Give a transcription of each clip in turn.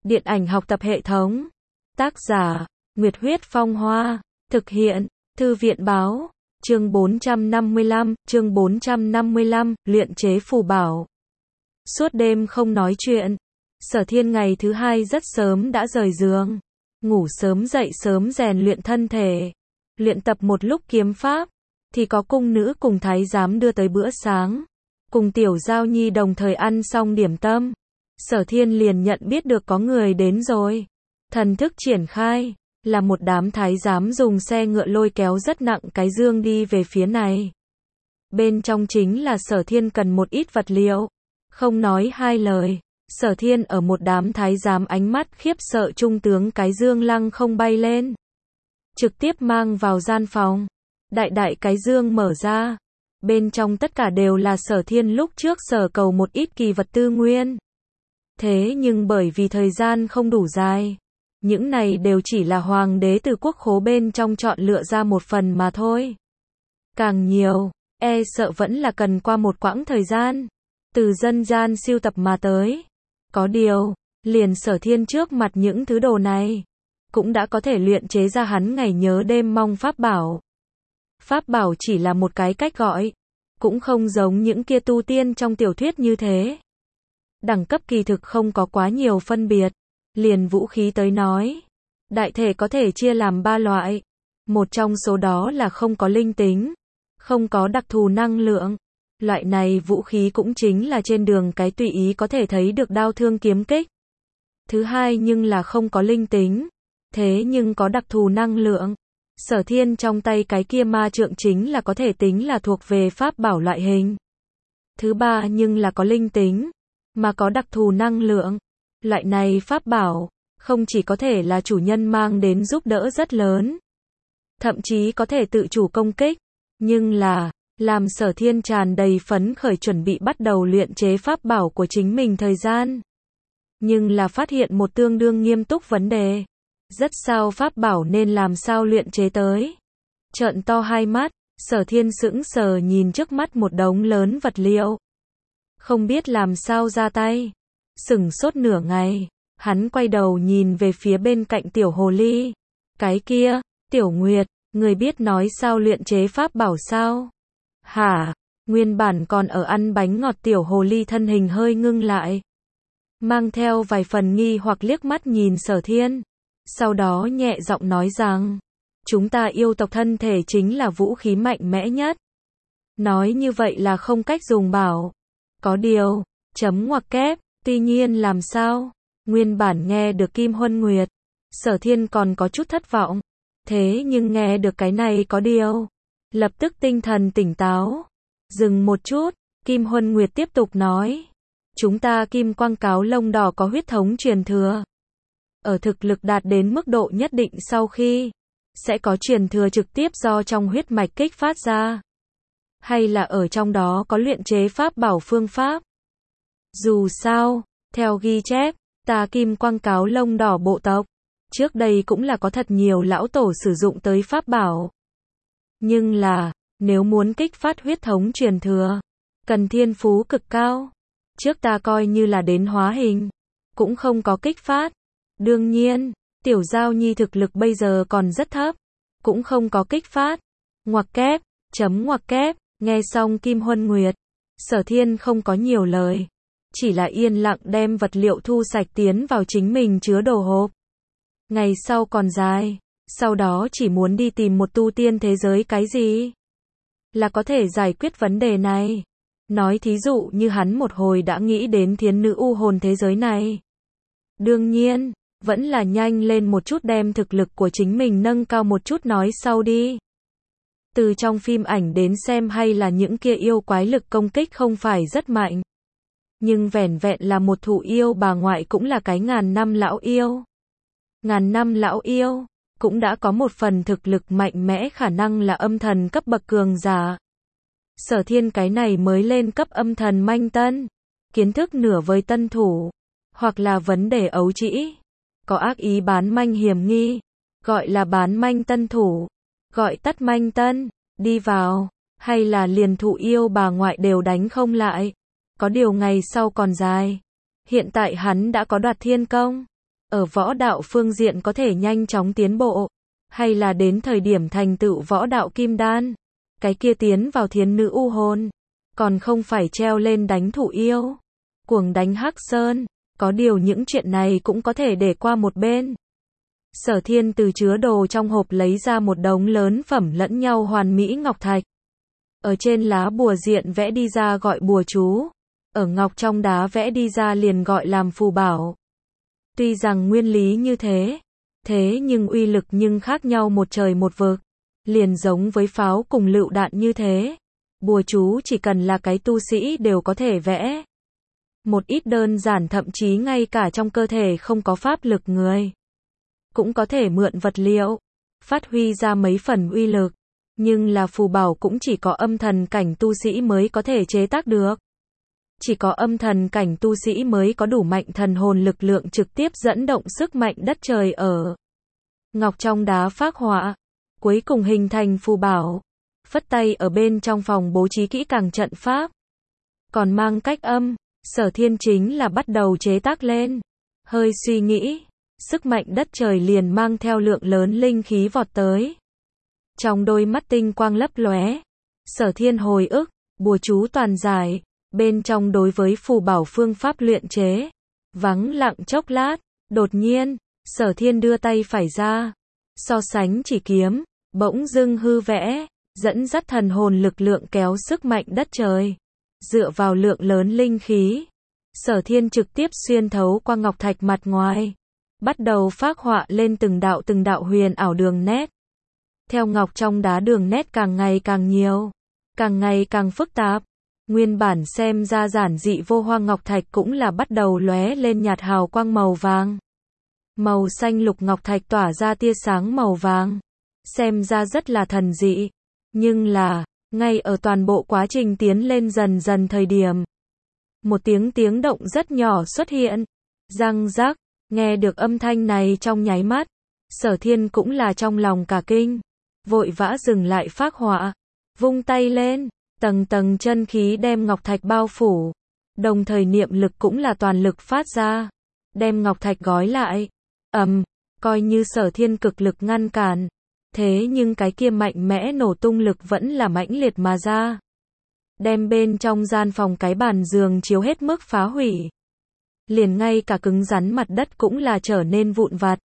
Điện ảnh học tập hệ thống. Tác giả, Nguyệt Huyết Phong Hoa. Thực hiện, Thư viện Báo. Chương 455, luyện chế phù bảo. Suốt đêm không nói chuyện. Sở Thiên ngày thứ hai rất sớm đã rời giường. Ngủ sớm dậy sớm rèn luyện thân thể. Luyện tập một lúc kiếm pháp, thì có cung nữ cùng thái giám đưa tới bữa sáng. Cùng Tiểu Giao Nhi đồng thời ăn xong điểm tâm. Sở Thiên liền nhận biết được có người đến rồi. Thần thức triển khai, là một đám thái giám dùng xe ngựa lôi kéo rất nặng cái dương đi về phía này. Bên trong chính là Sở Thiên cần một ít vật liệu. Không nói hai lời, Sở Thiên ở một đám thái giám ánh mắt khiếp sợ trung tướng cái dương lăng không bay lên. Trực tiếp mang vào gian phòng. Đại cái dương mở ra. Bên trong tất cả đều là Sở Thiên lúc trước sở cầu một ít kỳ vật tư nguyên. Thế nhưng bởi vì thời gian không đủ dài, những này đều chỉ là hoàng đế từ quốc khố bên trong chọn lựa ra một phần mà thôi. Càng nhiều, e sợ vẫn là cần qua một quãng thời gian, từ dân gian siêu tập mà tới. Có điều, liền Sở Thiên trước mặt những thứ đồ này, cũng đã có thể luyện chế ra hắn ngày nhớ đêm mong pháp bảo. Pháp bảo chỉ là một cái cách gọi, cũng không giống những kia tu tiên trong tiểu thuyết như thế. Đẳng cấp kỳ thực không có quá nhiều phân biệt. Liền vũ khí tới nói, đại thể có thể chia làm 3 loại. Một trong số đó là không có linh tính, không có đặc thù năng lượng. Loại này vũ khí cũng chính là trên đường cái tùy ý có thể thấy được đao thương kiếm kích. Thứ hai nhưng là không có linh tính, thế nhưng có đặc thù năng lượng. Sở Thiên trong tay cái kia ma trượng chính là có thể tính là thuộc về pháp bảo loại hình. Thứ ba nhưng là có linh tính, mà có đặc thù năng lượng. Loại này pháp bảo, không chỉ có thể là chủ nhân mang đến giúp đỡ rất lớn, thậm chí có thể tự chủ công kích, nhưng là, làm Sở Thiên tràn đầy phấn khởi chuẩn bị bắt đầu luyện chế pháp bảo của chính mình thời gian. Nhưng là phát hiện một tương đương nghiêm túc vấn đề. Rất sao pháp bảo nên làm sao luyện chế tới. Trợn to hai mắt, Sở Thiên sững sờ nhìn trước mắt một đống lớn vật liệu. Không biết làm sao ra tay. Sửng sốt nửa ngày, hắn quay đầu nhìn về phía bên cạnh Tiểu Hồ Ly. Cái kia, Tiểu Nguyệt, người biết nói sao luyện chế pháp bảo sao? Hả? Nguyên bản còn ở ăn bánh ngọt Tiểu Hồ Ly thân hình hơi ngưng lại. Mang theo vài phần nghi hoặc liếc mắt nhìn Sở Thiên. Sau đó nhẹ giọng nói rằng, chúng ta yêu tộc thân thể chính là vũ khí mạnh mẽ nhất. Nói như vậy là không cách dùng bảo. Có điều, chấm ngoặc kép. Tuy nhiên làm sao? Nguyên bản nghe được Kim Huân Nguyệt, Sở Thiên còn có chút thất vọng. Thế nhưng nghe được cái này có điều, lập tức tinh thần tỉnh táo. Dừng một chút, Kim Huân Nguyệt tiếp tục nói. Chúng ta Kim Quang Cáo Lông Đỏ có huyết thống truyền thừa. Ở thực lực đạt đến mức độ nhất định sau khi, sẽ có truyền thừa trực tiếp do trong huyết mạch kích phát ra. Hay là ở trong đó có luyện chế pháp bảo phương pháp. Dù sao, theo ghi chép, ta Kim Quang Cáo Lông Đỏ bộ tộc, trước đây cũng là có thật nhiều lão tổ sử dụng tới pháp bảo. Nhưng là, nếu muốn kích phát huyết thống truyền thừa, cần thiên phú cực cao. Trước ta coi như là đến hóa hình, cũng không có kích phát. Đương nhiên, Tiểu Giao Nhi thực lực bây giờ còn rất thấp, cũng không có kích phát. Ngoặc kép, chấm ngoặc kép, nghe xong Kim Huân Nguyệt, Sở Thiên không có nhiều lời. Chỉ là yên lặng đem vật liệu thu sạch tiến vào chính mình chứa đồ hộp. Ngày sau còn dài, sau đó chỉ muốn đi tìm một tu tiên thế giới cái gì là có thể giải quyết vấn đề này. Nói thí dụ như hắn một hồi đã nghĩ đến thiến nữ u hồn thế giới này. Đương nhiên, vẫn là nhanh lên một chút đem thực lực của chính mình nâng cao một chút nói sau đi. Từ trong phim ảnh đến xem hay là những kia yêu quái lực công kích không phải rất mạnh. Nhưng vẻn vẹn là một thụ yêu bà ngoại cũng là cái ngàn năm lão yêu. Ngàn năm lão yêu, cũng đã có một phần thực lực mạnh mẽ khả năng là âm thần cấp bậc cường giả. Sở Thiên cái này mới lên cấp âm thần manh tân. Kiến thức nửa với tân thủ. Hoặc là vấn đề ấu trĩ. Có ác ý bán manh hiểm nghi. Gọi là bán manh tân thủ. Gọi tắt manh tân. Đi vào. Hay là liền thụ yêu bà ngoại đều đánh không lại. Có điều ngày sau còn dài. Hiện tại hắn đã có đoạt thiên công. ở võ đạo phương diện có thể nhanh chóng tiến bộ, hay là đến thời điểm thành tựu võ đạo kim đan, cái kia tiến vào thiến nữ u hồn, còn không phải treo lên đánh thủ yêu, cuồng đánh Hắc Sơn, có điều những chuyện này cũng có thể để qua một bên. Sở Thiên từ chứa đồ trong hộp lấy ra một đống lớn phẩm lẫn nhau hoàn mỹ ngọc thạch. Ở trên lá bùa diện vẽ đi ra gọi bùa chú, ở ngọc trong đá vẽ đi ra liền gọi làm phù bảo. Tuy rằng nguyên lý như thế, thế nhưng uy lực nhưng khác nhau một trời một vực, liền giống với pháo cùng lựu đạn như thế. Bùa chú chỉ cần là cái tu sĩ đều có thể vẽ. Một ít đơn giản thậm chí ngay cả trong cơ thể không có pháp lực người, cũng có thể mượn vật liệu, phát huy ra mấy phần uy lực. Nhưng là phù bảo cũng chỉ có âm thần cảnh tu sĩ mới có thể chế tác được. Chỉ có âm thần cảnh tu sĩ mới có đủ mạnh thần hồn lực lượng trực tiếp dẫn động sức mạnh đất trời ở ngọc trong đá phác họa, cuối cùng hình thành phù bảo. Phất tay ở bên trong phòng bố trí kỹ càng trận pháp. Còn mang cách âm, Sở Thiên chính là bắt đầu chế tác lên. Hơi suy nghĩ, sức mạnh đất trời liền mang theo lượng lớn linh khí vọt tới. Trong đôi mắt tinh quang lấp lóe, Sở Thiên hồi ức, bùa chú toàn giải, bên trong đối với phù bảo phương pháp luyện chế. Vắng lặng chốc lát, đột nhiên, Sở Thiên đưa tay phải ra, so sánh chỉ kiếm, bỗng dưng hư vẽ, dẫn dắt thần hồn lực lượng kéo sức mạnh đất trời. Dựa vào lượng lớn linh khí, Sở Thiên trực tiếp xuyên thấu qua ngọc thạch mặt ngoài, bắt đầu phác họa lên từng đạo huyền ảo đường nét. Theo ngọc trong đá đường nét càng ngày càng nhiều, càng ngày càng phức tạp, nguyên bản xem ra giản dị vô hoa ngọc thạch cũng là bắt đầu lóe lên nhạt hào quang màu vàng. Màu xanh lục ngọc thạch tỏa ra tia sáng màu vàng, xem ra rất là thần dị. Nhưng là, ngay ở toàn bộ quá trình tiến lên dần dần thời điểm, một tiếng động rất nhỏ xuất hiện. Răng rắc, nghe được âm thanh này trong nháy mắt, Sở Thiên cũng là trong lòng cả kinh, vội vã dừng lại phác họa, vung tay lên, tầng tầng chân khí đem ngọc thạch bao phủ, đồng thời niệm lực cũng là toàn lực phát ra, đem ngọc thạch gói lại. Coi như Sở Thiên cực lực ngăn cản, thế nhưng cái kia mạnh mẽ nổ tung lực vẫn là mãnh liệt mà ra, đem bên trong gian phòng cái bàn giường chiếu hết mức phá hủy. Liền ngay cả cứng rắn mặt đất cũng là trở nên vụn vặt.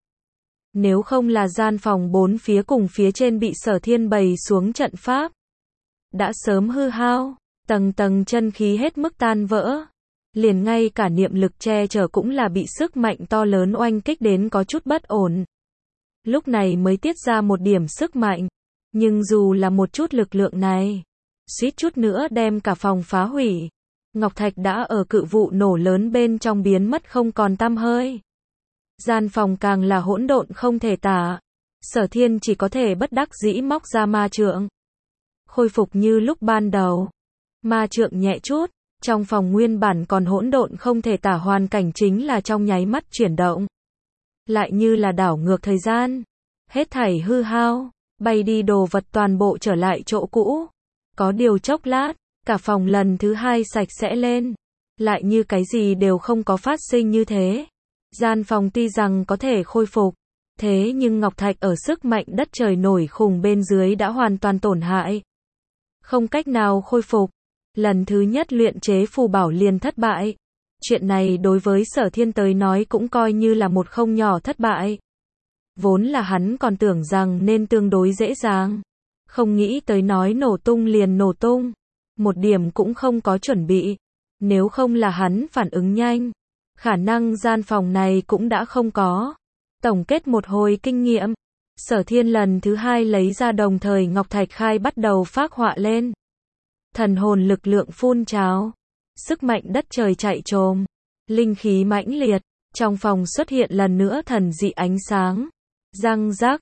Nếu không là gian phòng bốn phía cùng phía trên bị Sở Thiên bày xuống trận pháp, đã sớm hư hao, tầng tầng chân khí hết mức tan vỡ. Liền ngay cả niệm lực che chở cũng là bị sức mạnh to lớn oanh kích đến có chút bất ổn. Lúc này mới tiết ra một điểm sức mạnh, nhưng dù là một chút lực lượng này, suýt chút nữa đem cả phòng phá hủy. Ngọc thạch đã ở cự vụ nổ lớn bên trong biến mất không còn tăm hơi. Gian phòng càng là hỗn độn không thể tả. Sở Thiên chỉ có thể bất đắc dĩ móc ra ma trượng, khôi phục như lúc ban đầu. Ma trượng nhẹ chút, trong phòng nguyên bản còn hỗn độn không thể tả hoàn cảnh chính là trong nháy mắt chuyển động. Lại như là đảo ngược thời gian, hết thảy hư hao, bay đi đồ vật toàn bộ trở lại chỗ cũ. Có điều chốc lát, cả phòng lần thứ hai sạch sẽ lên, lại như cái gì đều không có phát sinh như thế. Gian phòng tuy rằng có thể khôi phục, thế nhưng ngọc thạch ở sức mạnh đất trời nổi khủng bên dưới đã hoàn toàn tổn hại, không cách nào khôi phục. Lần thứ nhất luyện chế phù bảo liền thất bại. Chuyện này đối với Sở Thiên tới nói cũng coi như là một không nhỏ thất bại. Vốn là hắn còn tưởng rằng nên tương đối dễ dàng, không nghĩ tới nói nổ tung liền nổ tung, một điểm cũng không có chuẩn bị. Nếu không là hắn phản ứng nhanh, khả năng gian phòng này cũng đã không có. Tổng kết một hồi kinh nghiệm, Sở Thiên lần thứ hai lấy ra đồng thời ngọc thạch khai bắt đầu phác họa lên. Thần hồn lực lượng phun trào, sức mạnh đất trời chạy trồm, linh khí mãnh liệt, trong phòng xuất hiện lần nữa thần dị ánh sáng. Răng rắc,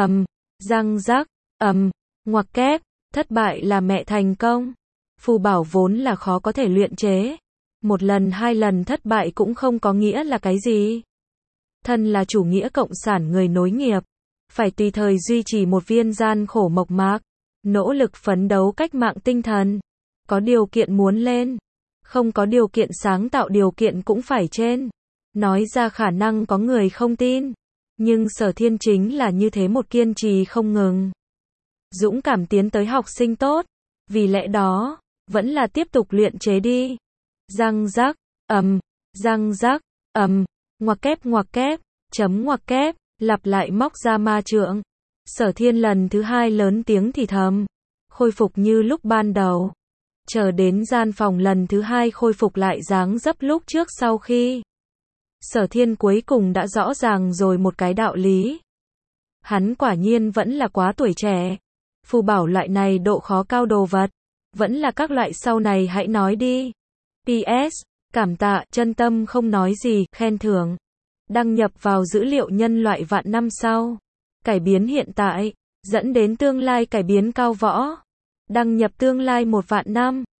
răng rắc, ngoặc kép, thất bại là mẹ thành công. Phù bảo vốn là khó có thể luyện chế, một lần hai lần thất bại cũng không có nghĩa là cái gì. Thân là chủ nghĩa cộng sản người nối nghiệp, phải tùy thời duy trì một viên gian khổ mộc mạc, nỗ lực phấn đấu cách mạng tinh thần. Có điều kiện muốn lên, không có điều kiện sáng tạo điều kiện cũng phải trên. Nói ra khả năng có người không tin. Nhưng Sở Thiên chính là như thế một kiên trì không ngừng. Dũng cảm tiến tới học sinh tốt. Vì lẽ đó, vẫn là tiếp tục luyện chế đi. Răng rắc, răng rắc, ngoặc kép, chấm ngoặc kép, lặp lại móc ra ma trượng. Sở Thiên lần thứ hai lớn tiếng thì thầm. Khôi phục như lúc ban đầu. Chờ đến gian phòng lần thứ hai khôi phục lại dáng dấp lúc trước sau khi. Sở Thiên cuối cùng đã rõ ràng rồi một cái đạo lý. Hắn quả nhiên vẫn là quá tuổi trẻ. Phù bảo loại này độ khó cao đồ vật. Vẫn là các loại sau này hãy nói đi. PS, cảm tạ, chân tâm không nói gì, khen thưởng. Đăng nhập vào dữ liệu nhân loại vạn năm sau. Cải biến hiện tại, dẫn đến tương lai cải biến cao võ. Đăng nhập tương lai 1 vạn năm.